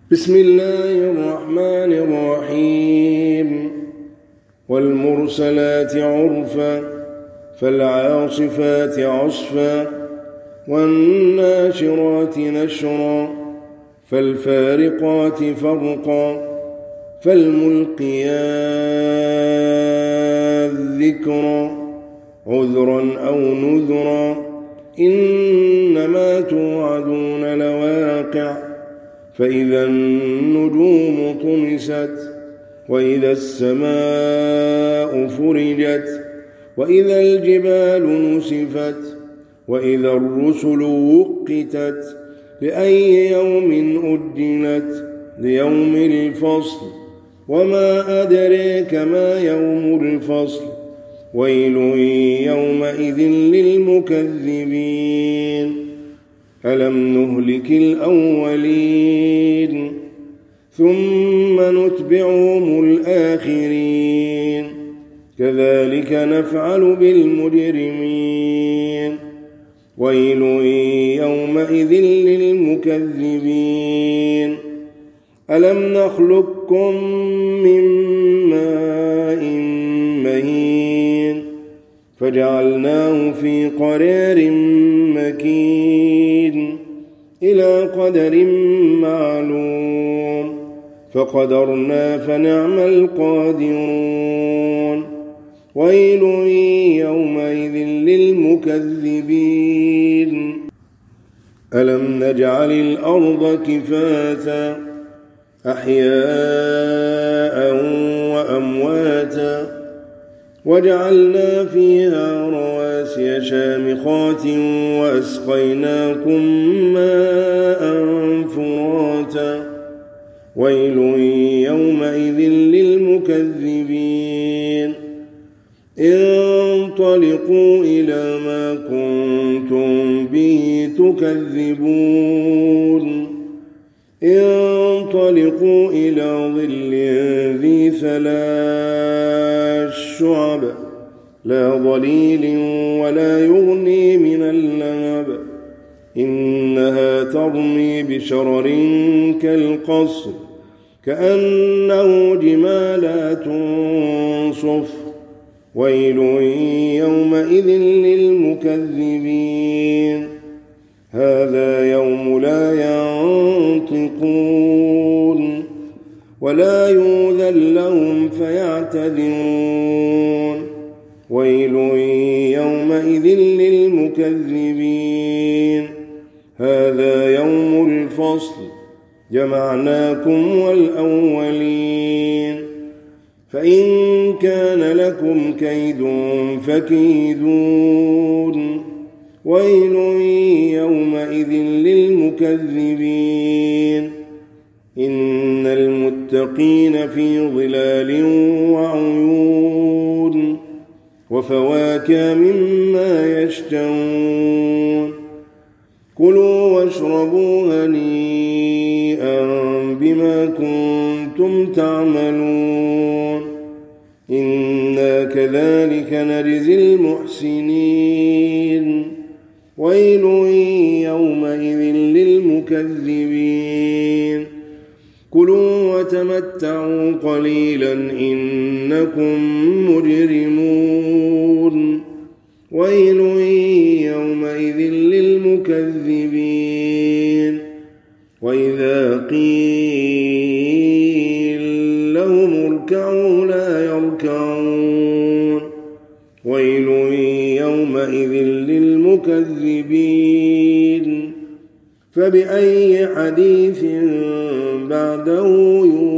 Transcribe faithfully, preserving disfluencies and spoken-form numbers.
بسم الله الرحمن الرحيم والمرسلات عرفا فالعاصفات عصفا والناشرات نشرا فالفارقات فرقا فالملقيات ذكرا عذرا أو نذرا إنما توعدون لواقع فإذا النجوم طمست وإذا السماء فرجت وإذا الجبال نسفت وإذا الرسل وقتت لأي يوم أجلت ليوم الفصل وما أدريك ما يوم الفصل ويل يومئذ للمكذبين ألم نهلك الأولين ثم نتبعهم الآخرين كذلك نفعل بالمجرمين ويل يومئذ للمكذبين ألم نخلقكم من ماء مهين فجعلناه في قرار مكين إلى قدر معلوم فقدرنا فنعم القادرون ويل يومئذ للمكذبين ألم نجعل الأرض كفاتا أحياء وأمواتا وجعلنا فيها رواسي شامخات وأسقيناكم ماء فراتا ويل يومئذ للمكذبين انطلقوا إلى ما كنتم به تكذبون انطلقوا إلى ظل ذي ثلاث شعب لا ظليل ولا يغني من اللهب إنها ترمي بشرر كالقصر كأنه جمالات صفر ويل يومئذ للمكذبين هذا يوم لا ينطقون ولا يؤذن لهم فيعتذرون ويل يومئذ للمكذبين هذا يوم الفصل جمعناكم والأولين فإن كان لكم كيد فكيدون ويل يومئذ للمكذبين إن المتقين في ظلال وعيون وفواكه مما يشتهون كلوا واشربوا هنيئا بما كنتم تعملون إنا كذلك نجزي المحسنين ويل يومئذ للمكذبين كلوا وتمتعوا قليلا إنكم مجرمون ويل يومئذ للمكذبين وإذا قيل لهم اركعوا لا يركعون ويل يومئذ للمكذبين فبأي حديث بعده يؤمنون